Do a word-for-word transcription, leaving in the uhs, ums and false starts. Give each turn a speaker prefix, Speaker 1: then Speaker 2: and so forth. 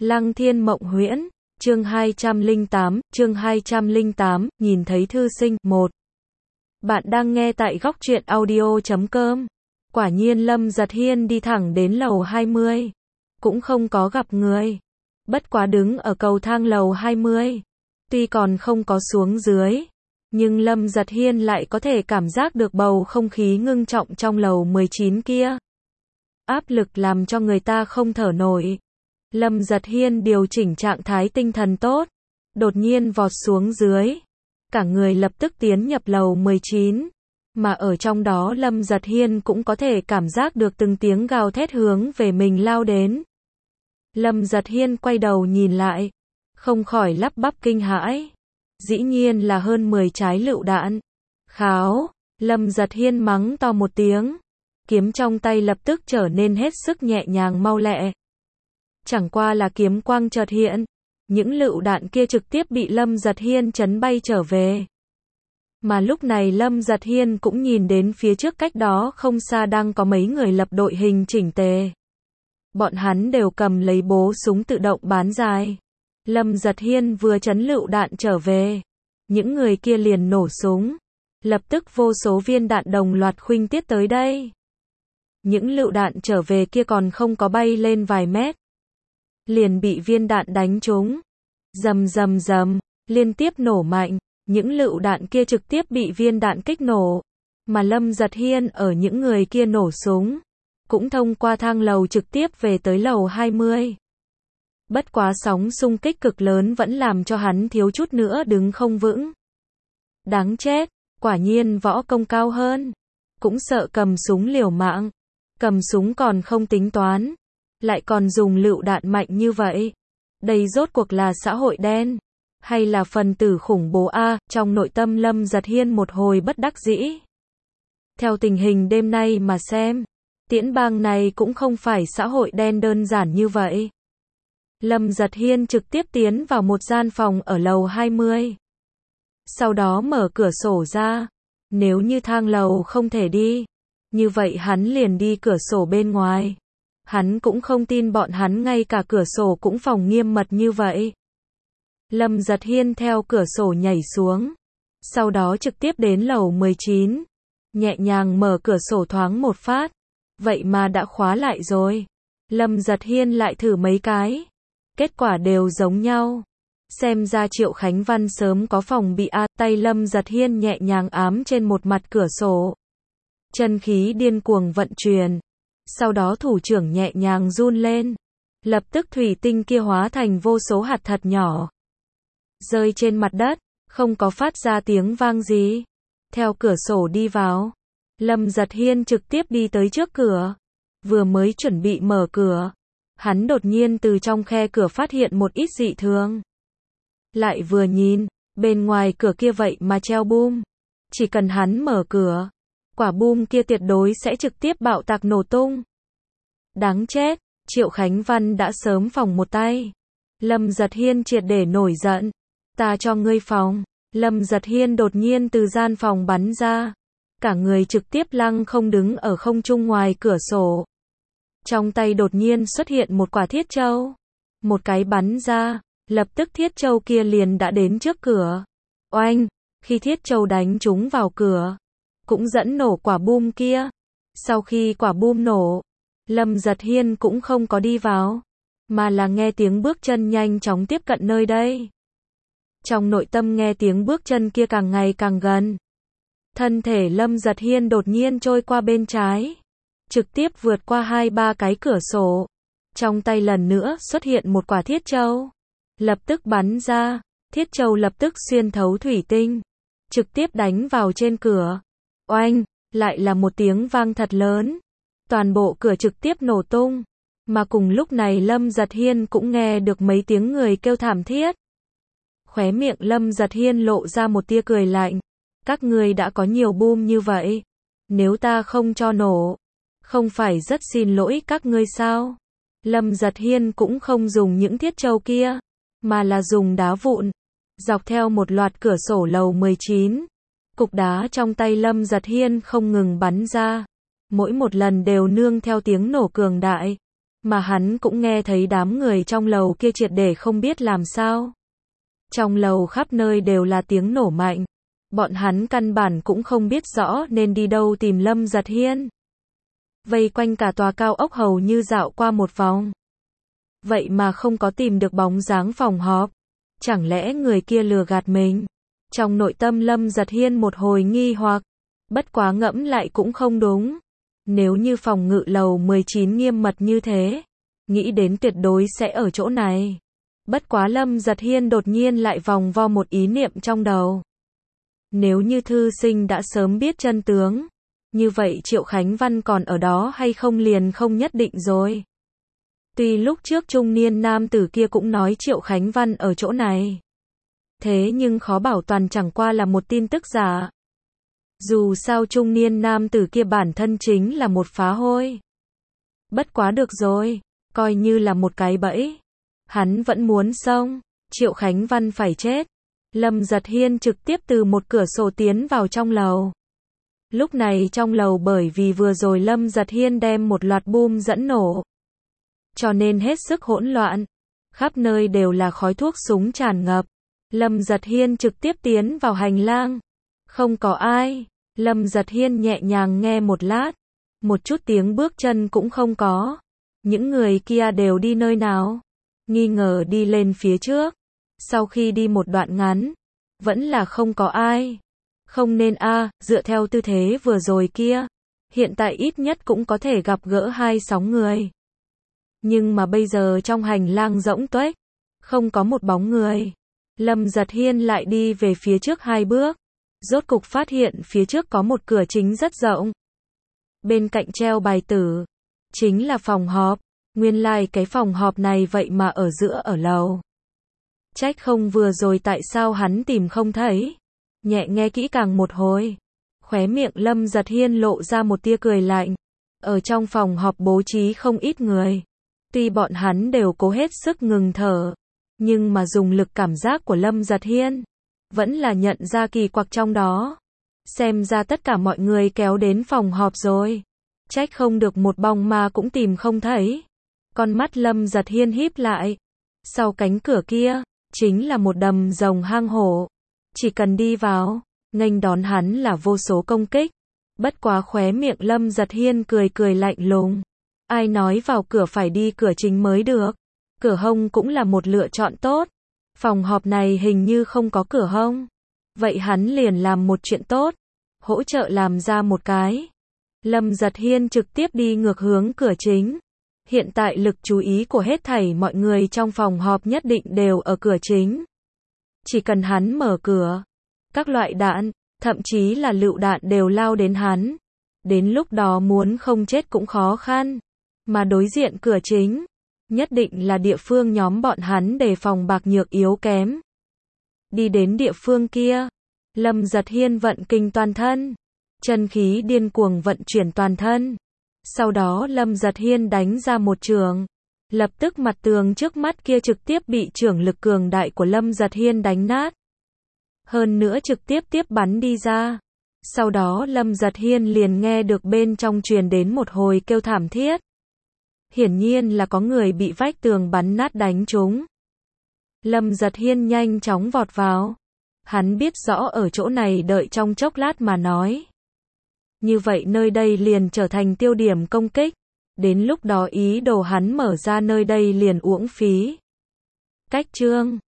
Speaker 1: Lăng Thiên Mộng Huyễn, chương hai trăm lẻ tám, chương hai trăm lẻ tám, nhìn thấy thư sinh, một. Bạn đang nghe tại góc truyện audio chấm com. Quả nhiên Lâm Giật Hiên đi thẳng đến lầu hai mươi. Cũng không có gặp người. Bất quá đứng ở cầu thang lầu hai mươi. Tuy còn không có xuống dưới. Nhưng Lâm Giật Hiên lại có thể cảm giác được bầu không khí ngưng trọng trong lầu mười chín kia. Áp lực làm cho người ta không thở nổi. Lâm Giật Hiên điều chỉnh trạng thái tinh thần tốt. Đột nhiên vọt xuống dưới. Cả người lập tức tiến nhập lầu mười chín. Mà ở trong đó Lâm Giật Hiên cũng có thể cảm giác được từng tiếng gào thét hướng về mình lao đến. Lâm Giật Hiên quay đầu nhìn lại. Không khỏi lắp bắp kinh hãi. Dĩ nhiên là hơn mười trái lựu đạn. Kháo, Lâm Giật Hiên mắng to một tiếng. Kiếm trong tay lập tức trở nên hết sức nhẹ nhàng mau lẹ. Chẳng qua là kiếm quang chợt hiện. Những lựu đạn kia trực tiếp bị Lâm Giật Hiên chấn bay trở về. Mà lúc này Lâm Giật Hiên cũng nhìn đến phía trước cách đó không xa đang có mấy người lập đội hình chỉnh tề. Bọn hắn đều cầm lấy bố súng tự động bán dài. Lâm Giật Hiên vừa chấn lựu đạn trở về. Những người kia liền nổ súng. Lập tức vô số viên đạn đồng loạt khuynh tiết tới đây. Những lựu đạn trở về kia còn không có bay lên vài mét. Liền bị viên đạn đánh trúng. Rầm rầm rầm, liên tiếp nổ mạnh. Những lựu đạn kia trực tiếp bị viên đạn kích nổ. Mà Lâm Giật Hiên ở những người kia nổ súng. Cũng thông qua thang lầu trực tiếp về tới lầu hai mươi. Bất quá sóng xung kích cực lớn vẫn làm cho hắn thiếu chút nữa đứng không vững. Đáng chết, quả nhiên võ công cao hơn. Cũng sợ cầm súng liều mạng. Cầm súng còn không tính toán. Lại còn dùng lựu đạn mạnh như vậy. Đây rốt cuộc là xã hội đen. Hay là phần tử khủng bố A, trong nội tâm Lâm Giật Hiên một hồi bất đắc dĩ. Theo tình hình đêm nay mà xem. Tiễn bang này cũng không phải xã hội đen đơn giản như vậy. Lâm Giật Hiên trực tiếp tiến vào một gian phòng ở lầu hai mươi. Sau đó mở cửa sổ ra. Nếu như thang lầu không thể đi. Như vậy hắn liền đi cửa sổ bên ngoài. Hắn cũng không tin bọn hắn ngay cả cửa sổ cũng phòng nghiêm mật như vậy. Lâm Giật Hiên theo cửa sổ nhảy xuống. Sau đó trực tiếp đến lầu mười chín. Nhẹ nhàng mở cửa sổ thoáng một phát. Vậy mà đã khóa lại rồi. Lâm Giật Hiên lại thử mấy cái. Kết quả đều giống nhau. Xem ra Triệu Khánh Văn sớm có phòng bị a. Tay Lâm Giật Hiên nhẹ nhàng ám trên một mặt cửa sổ. Chân khí điên cuồng vận chuyển. Sau đó thủ trưởng nhẹ nhàng run lên. Lập tức thủy tinh kia hóa thành vô số hạt thật nhỏ. Rơi trên mặt đất. Không có phát ra tiếng vang gì. Theo cửa sổ đi vào. Lâm Giật Hiên trực tiếp đi tới trước cửa. Vừa mới chuẩn bị mở cửa. Hắn đột nhiên từ trong khe cửa phát hiện một ít dị thường. Lại vừa nhìn. Bên ngoài cửa kia vậy mà treo boom. Chỉ cần hắn mở cửa. Quả boom kia tuyệt đối sẽ trực tiếp bạo tạc nổ tung. Đáng chết. Triệu Khánh Văn đã sớm phòng một tay. Lâm Giật Hiên triệt để nổi giận. Ta cho ngươi phòng. Lâm Giật Hiên đột nhiên từ gian phòng bắn ra. Cả người trực tiếp lăng không đứng ở không trung ngoài cửa sổ. Trong tay đột nhiên xuất hiện một quả thiết châu. Một cái bắn ra. Lập tức thiết châu kia liền đã đến trước cửa. Oanh. Khi thiết châu đánh trúng vào cửa. Cũng dẫn nổ quả boom kia. Sau khi quả boom nổ. Lâm Giật Hiên cũng không có đi vào. Mà là nghe tiếng bước chân nhanh chóng tiếp cận nơi đây. Trong nội tâm nghe tiếng bước chân kia càng ngày càng gần. Thân thể Lâm Giật Hiên đột nhiên trôi qua bên trái. Trực tiếp vượt qua hai ba cái cửa sổ. Trong tay lần nữa xuất hiện một quả thiết châu. Lập tức bắn ra. Thiết châu lập tức xuyên thấu thủy tinh. Trực tiếp đánh vào trên cửa. Oanh, lại là một tiếng vang thật lớn. Toàn bộ cửa trực tiếp nổ tung. Mà cùng lúc này Lâm Giật Hiên cũng nghe được mấy tiếng người kêu thảm thiết. Khóe miệng Lâm Giật Hiên lộ ra một tia cười lạnh. Các ngươi đã có nhiều boom như vậy. Nếu ta không cho nổ. Không phải rất xin lỗi các ngươi sao? Lâm Giật Hiên cũng không dùng những thiết châu kia. Mà là dùng đá vụn. Dọc theo một loạt cửa sổ lầu mười chín. Cục đá trong tay Lâm Giật Hiên không ngừng bắn ra. Mỗi một lần đều nương theo tiếng nổ cường đại. Mà hắn cũng nghe thấy đám người trong lầu kia triệt để không biết làm sao. Trong lầu khắp nơi đều là tiếng nổ mạnh. Bọn hắn căn bản cũng không biết rõ nên đi đâu tìm Lâm Giật Hiên. Vây quanh cả tòa cao ốc hầu như dạo qua một vòng. Vậy mà không có tìm được bóng dáng phòng họp. Chẳng lẽ người kia lừa gạt mình? Trong nội tâm Lâm Giật Hiên một hồi nghi hoặc. Bất quá ngẫm lại cũng không đúng. Nếu như phòng ngự lầu mười chín nghiêm mật như thế, nghĩ đến tuyệt đối sẽ ở chỗ này. Bất quá Lâm Giật Hiên đột nhiên lại vòng vo một ý niệm trong đầu. Nếu như thư sinh đã sớm biết chân tướng, như vậy Triệu Khánh Văn còn ở đó hay không liền không nhất định rồi. Tuy lúc trước trung niên nam tử kia cũng nói Triệu Khánh Văn ở chỗ này. Thế nhưng khó bảo toàn chẳng qua là một tin tức giả. Dù sao trung niên nam tử kia bản thân chính là một phá hôi. Bất quá được rồi, coi như là một cái bẫy. Hắn vẫn muốn xông, Triệu Khánh Văn phải chết. Lâm Giật Hiên trực tiếp từ một cửa sổ tiến vào trong lầu. Lúc này trong lầu bởi vì vừa rồi Lâm Giật Hiên đem một loạt boom dẫn nổ, cho nên hết sức hỗn loạn. Khắp nơi đều là khói thuốc súng tràn ngập. Lâm Giật Hiên trực tiếp tiến vào hành lang. Không có ai. Lâm Giật Hiên nhẹ nhàng nghe một lát. Một chút tiếng bước chân cũng không có. Những người kia đều đi nơi nào? Nghi ngờ đi lên phía trước. Sau khi đi một đoạn ngắn, vẫn là không có ai. Không nên a, à, dựa theo tư thế vừa rồi kia, hiện tại ít nhất cũng có thể gặp gỡ hai sóng người. Nhưng mà bây giờ trong hành lang rỗng tuếch, không có một bóng người. Lâm Giật Hiên lại đi về phía trước hai bước, rốt cục phát hiện phía trước có một cửa chính rất rộng. Bên cạnh treo bài tử, chính là phòng họp. Nguyên lai like cái phòng họp này vậy mà ở giữa ở lầu. Trách không vừa rồi tại sao hắn tìm không thấy. Nhẹ nghe kỹ càng một hồi, khóe miệng Lâm Giật Hiên lộ ra một tia cười lạnh. Ở trong phòng họp bố trí không ít người. Tuy bọn hắn đều cố hết sức ngừng thở, nhưng mà dùng lực cảm giác của Lâm Giật Hiên, vẫn là nhận ra kỳ quặc trong đó. Xem ra tất cả mọi người kéo đến phòng họp rồi. Trách không được một bóng ma cũng tìm không thấy. Con mắt Lâm Giật Hiên híp lại. Sau cánh cửa kia, chính là một đầm rồng hang hổ. Chỉ cần đi vào, nghênh đón hắn là vô số công kích. Bất quá khóe miệng Lâm Giật Hiên cười cười lạnh lùng. Ai nói vào cửa phải đi cửa chính mới được. Cửa hông cũng là một lựa chọn tốt. Phòng họp này hình như không có cửa hông. Vậy hắn liền làm một chuyện tốt. Hỗ trợ làm ra một cái. Lâm Giật Hiên trực tiếp đi ngược hướng cửa chính. Hiện tại lực chú ý của hết thảy mọi người trong phòng họp nhất định đều ở cửa chính. Chỉ cần hắn mở cửa, các loại đạn, thậm chí là lựu đạn đều lao đến hắn. Đến lúc đó muốn không chết cũng khó khăn. Mà đối diện cửa chính, nhất định là địa phương nhóm bọn hắn đề phòng bạc nhược yếu kém. Đi đến địa phương kia, Lâm Giật Hiên vận kinh toàn thân, chân khí điên cuồng vận chuyển toàn thân. Sau đó Lâm Giật Hiên đánh ra một trường. Lập tức mặt tường trước mắt kia trực tiếp bị chưởng lực cường đại của Lâm Giật Hiên đánh nát. Hơn nữa trực tiếp tiếp bắn đi ra. Sau đó Lâm Giật Hiên liền nghe được bên trong truyền đến một hồi kêu thảm thiết. Hiển nhiên là có người bị vách tường bắn nát đánh trúng. Lâm Giật Hiên nhanh chóng vọt vào. Hắn biết rõ ở chỗ này đợi trong chốc lát mà nói. Như vậy nơi đây liền trở thành tiêu điểm công kích. Đến lúc đó ý đồ hắn mở ra nơi đây liền uổng phí. Cách chương